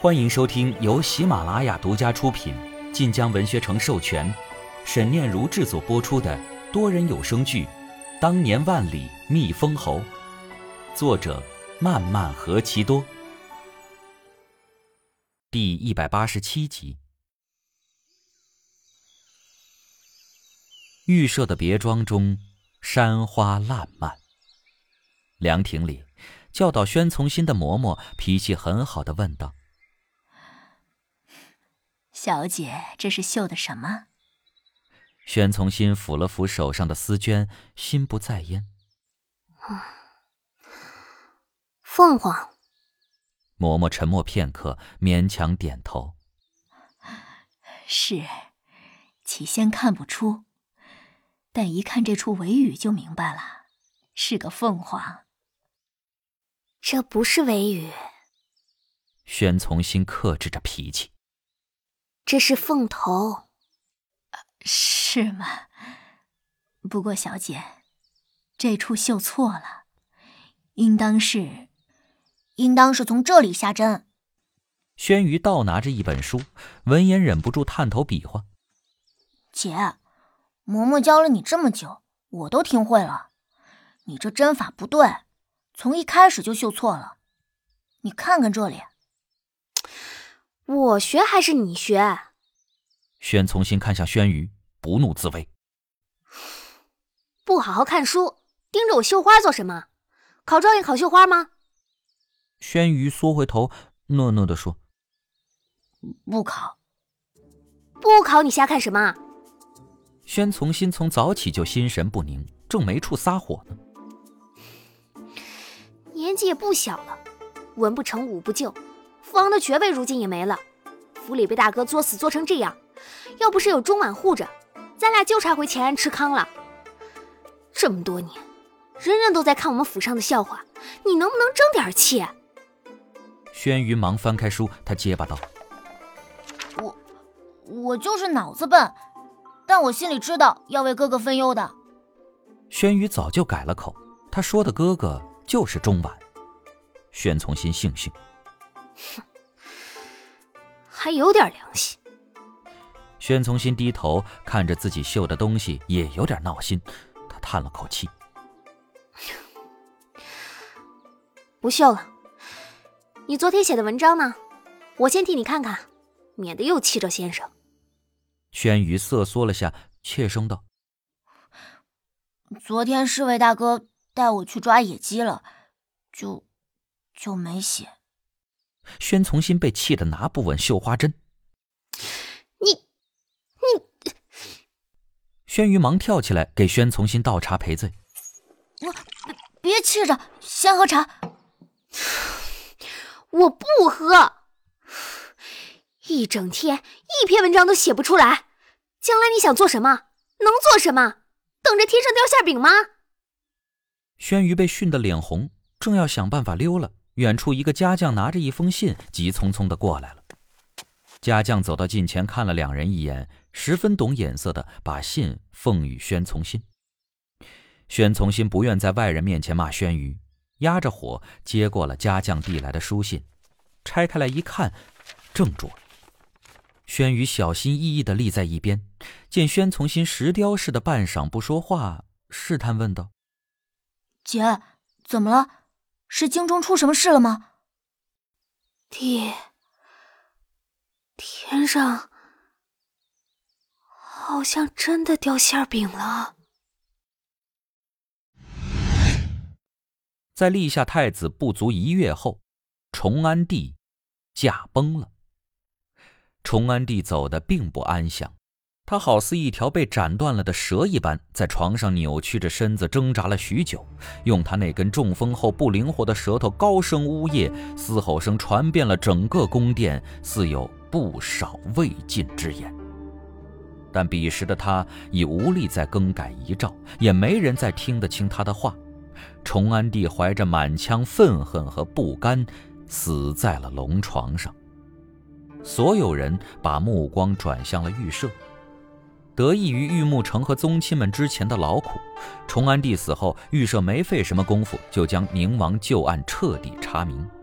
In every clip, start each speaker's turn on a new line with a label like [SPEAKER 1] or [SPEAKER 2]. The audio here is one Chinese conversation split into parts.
[SPEAKER 1] 欢迎收听由喜马拉雅独家出品、晋江文学城授权、沈念如制作播出的多人有声剧《当年万里觅封侯》，作者漫漫何其多，第187集。预设的别庄中，山花烂漫。凉亭里，教导宣从新的嬷嬷脾气很好地问道：“
[SPEAKER 2] 小姐，这是绣的什么？”
[SPEAKER 1] 宣从新抚了抚手上的丝绢，心不在焉。
[SPEAKER 3] 凤凰。
[SPEAKER 1] 嬷嬷沉默片刻，勉强点头。
[SPEAKER 2] 是，起先看不出，但一看这处尾语就明白了，是个凤凰。
[SPEAKER 3] 这不是尾语。
[SPEAKER 1] 宣从新克制着脾气。
[SPEAKER 3] 这是凤头。
[SPEAKER 2] 是吗？不过小姐，这处绣错了，应当是从这里下针。
[SPEAKER 1] 宣瑜倒拿着一本书，闻言忍不住探头比划。
[SPEAKER 4] 姐，嬷嬷教了你这么久，我都听会了，你这针法不对，从一开始就绣错了。你看看这里。
[SPEAKER 3] 我学还是你学？
[SPEAKER 1] 宣从新看向宣瑜，不怒自威。
[SPEAKER 3] 不好好看书，盯着我绣花做什么？考状元考绣花吗？
[SPEAKER 1] 宣瑜缩回头，讷讷地说：“
[SPEAKER 4] 不考。”
[SPEAKER 3] 不考你瞎看什么？
[SPEAKER 1] 宣从新从早起就心神不宁，正没处撒火呢。
[SPEAKER 3] 年纪也不小了，文不成武不就，父王的爵位如今也没了，府里被大哥作死作成这样，要不是有钟婉护着，咱俩就差回乾安吃糠了。这么多年，人人都在看我们府上的笑话，你能不能争点气？
[SPEAKER 1] 宣瑜忙翻开书，他结巴道：“
[SPEAKER 4] 我就是脑子笨，但我心里知道要为哥哥分忧的。”
[SPEAKER 1] 宣瑜早就改了口，他说的哥哥就是钟婉。宣从新悻悻，
[SPEAKER 3] 还有点良心。
[SPEAKER 1] 宣从新低头看着自己绣的东西，也有点闹心。他叹了口气：“
[SPEAKER 3] 不绣了。你昨天写的文章呢？我先替你看看，免得又气着先生。”
[SPEAKER 1] 宣瑜瑟缩了下，怯声道：“
[SPEAKER 4] 昨天侍卫大哥带我去抓野鸡了，就没写。”
[SPEAKER 1] 宣从新被气得拿不稳绣花针。
[SPEAKER 3] 你
[SPEAKER 1] 宣瑜忙跳起来给宣从新倒茶赔罪。
[SPEAKER 4] 别气着，先喝茶。
[SPEAKER 3] 我不喝，一整天一篇文章都写不出来，将来你想做什么？能做什么？等着天上掉馅饼吗？
[SPEAKER 1] 宣瑜被训得脸红，正要想办法溜了，远处一个家将拿着一封信急匆匆地过来了。家将走到近前看了两人一眼，十分懂眼色的把信奉与宣从新。宣从新不愿在外人面前骂宣瑜，压着火接过了家将递来的书信，拆开来一看，怔住了。宣瑜小心翼翼地立在一边，见宣从新石雕似的半晌不说话，试探问道：“
[SPEAKER 4] 姐，怎么了？是京中出什么事了吗？”
[SPEAKER 3] 爹，天上好像真的掉馅饼了。
[SPEAKER 1] 在立下太子不足1月后，崇安帝驾崩了。崇安帝走得并不安详，他好似一条被斩断了的蛇一般，在床上扭曲着身子挣扎了许久，用他那根中风后不灵活的舌头高声呜咽，嘶吼声传遍了整个宫殿，似有不少未尽之言。但彼时的他已无力再更改遗诏，也没人再听得清他的话。崇安帝怀着满腔愤恨和不甘，死在了龙床上。所有人把目光转向了御舍。得益于玉木城和宗亲们之前的劳苦，崇安帝死后，御舍没费什么功夫就将宁王旧案彻底查明。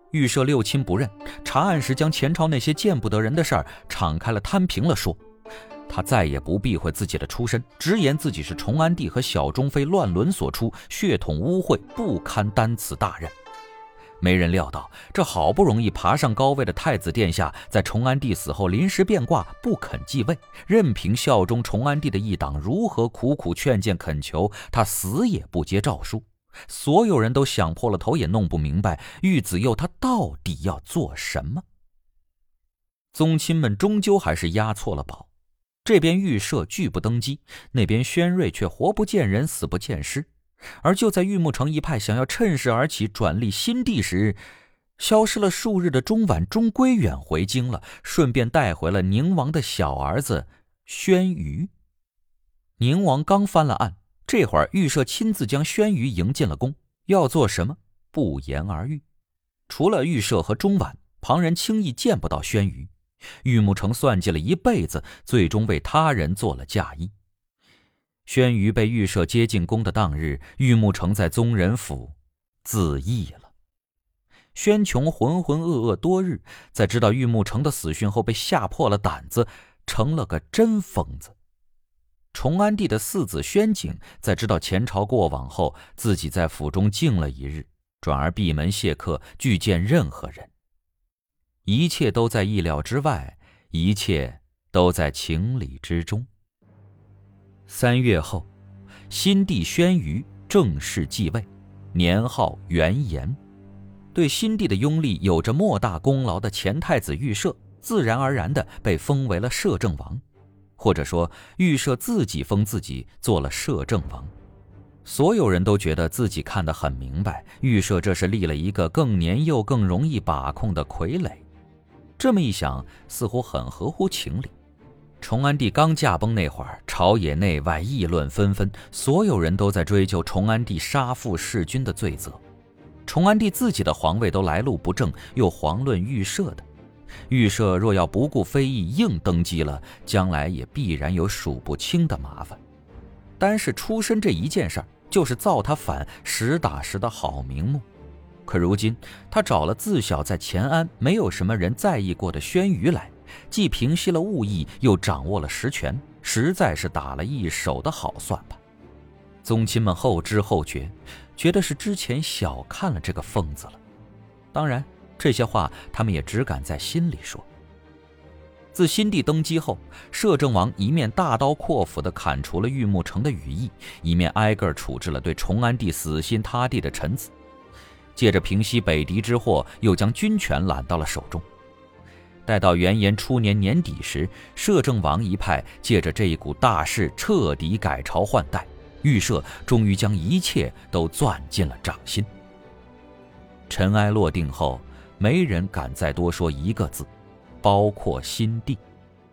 [SPEAKER 1] 预设六亲不认，查案时将前朝那些见不得人的事儿敞开了摊平了说。他再也不避讳自己的出身，直言自己是崇安帝和小中妃乱伦所出，血统污秽，不堪担此大任。没人料到，这好不容易爬上高位的太子殿下，在崇安帝死后临时变卦，不肯继位，任凭效忠崇安帝的一党如何苦苦劝谏恳求，他死也不接诏书。所有人都想破了头也弄不明白，玉子佑他到底要做什么。宗亲们终究还是押错了宝，这边预设拒不登基，那边宣瑞却活不见人死不见尸。而就在玉木城一派想要趁势而起转立新帝时，消失了数日的钟婉终归远回京了，顺便带回了宁王的小儿子宣舆。宁王刚翻了案，这会儿预设亲自将宣舆迎进了宫，要做什么不言而喻。除了预设和钟婉，旁人轻易见不到宣舆。玉木城算计了一辈子，最终为他人做了嫁衣。宣舆被预设接进宫的当日，玉木城在宗人府自缢了。宣琼浑浑噩噩多日，在知道玉木城的死讯后，被吓破了胆子，成了个真疯子。崇安帝的四子宣景在知道前朝过往后，自己在府中静了一日，转而闭门谢客，拒见任何人。一切都在意料之外，一切都在情理之中。3月后，新帝宣舆正式继位，年号元延。对新帝的拥立有着莫大功劳的前太子预设，自然而然地被封为了摄政王，或者说预设自己封自己做了摄政王。所有人都觉得自己看得很明白，预设这是立了一个更年幼更容易把控的傀儡。这么一想，似乎很合乎情理。崇安帝刚驾崩那会儿，朝野内外议论纷纷，所有人都在追究崇安帝杀父弑君的罪责。崇安帝自己的皇位都来路不正，又遑论预设的。预设若要不顾非议硬登基了，将来也必然有数不清的麻烦。单是出身这一件事儿，就是造他反实打实的好名目。可如今他找了自小在乾安没有什么人在意过的宣舆来，既平息了误议，又掌握了实权，实在是打了一手的好算盘。宗亲们后知后觉，觉得是之前小看了这个疯子了。当然，这些话他们也只敢在心里说。自新帝登基后，摄政王一面大刀阔斧地砍除了玉木城的羽翼，一面挨个处置了对崇安帝死心塌地的臣子。借着平息北狄之祸，又将军权揽到了手中。待到元延初年年底时，摄政王一派借着这一股大势彻底改朝换代，预设终于将一切都攥进了掌心。尘埃落定后，没人敢再多说一个字，包括新帝。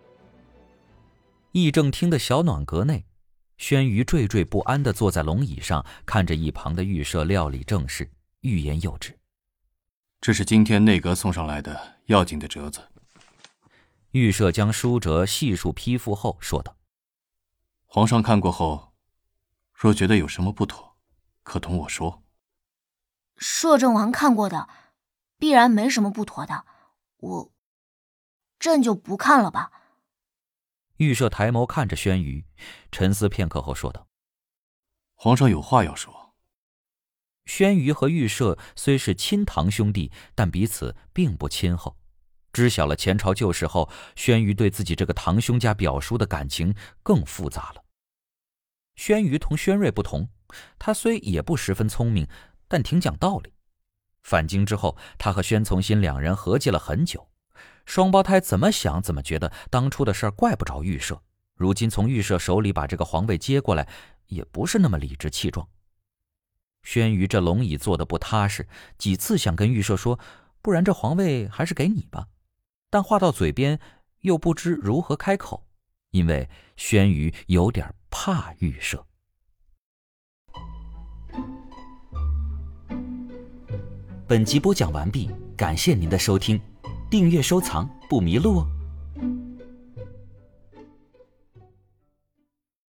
[SPEAKER 1] 议政厅的小暖阁内，宣舆惴惴不安地坐在龙椅上，看着一旁的预设料理政事，欲言又止。
[SPEAKER 5] 这是今天内阁送上来的要紧的折子。
[SPEAKER 1] 预设将书折细数批复后说道：
[SPEAKER 5] 皇上看过后，若觉得有什么不妥，可同我说。
[SPEAKER 4] 摄政王看过的，必然没什么不妥的，朕就不看了吧。
[SPEAKER 1] 预设抬眸看着宣舆，沉思片刻后说道：
[SPEAKER 5] 皇上有话要说。
[SPEAKER 1] 宣舆和预设虽是亲堂兄弟，但彼此并不亲厚。知晓了前朝旧事后，宣舆对自己这个堂兄家表叔的感情更复杂了。宣舆同宣瑞不同，他虽也不十分聪明，但挺讲道理。返京之后，他和宣从新两人合计了很久，双胞胎怎么想怎么觉得当初的事儿怪不着预设，如今从预设手里把这个皇位接过来，也不是那么理直气壮。宣舆这龙椅坐得不踏实，几次想跟预设说，不然这皇位还是给你吧，但话到嘴边又不知如何开口，因为宣舆有点怕预设。本集播讲完毕，感谢您的收听，订阅收藏不迷路哦。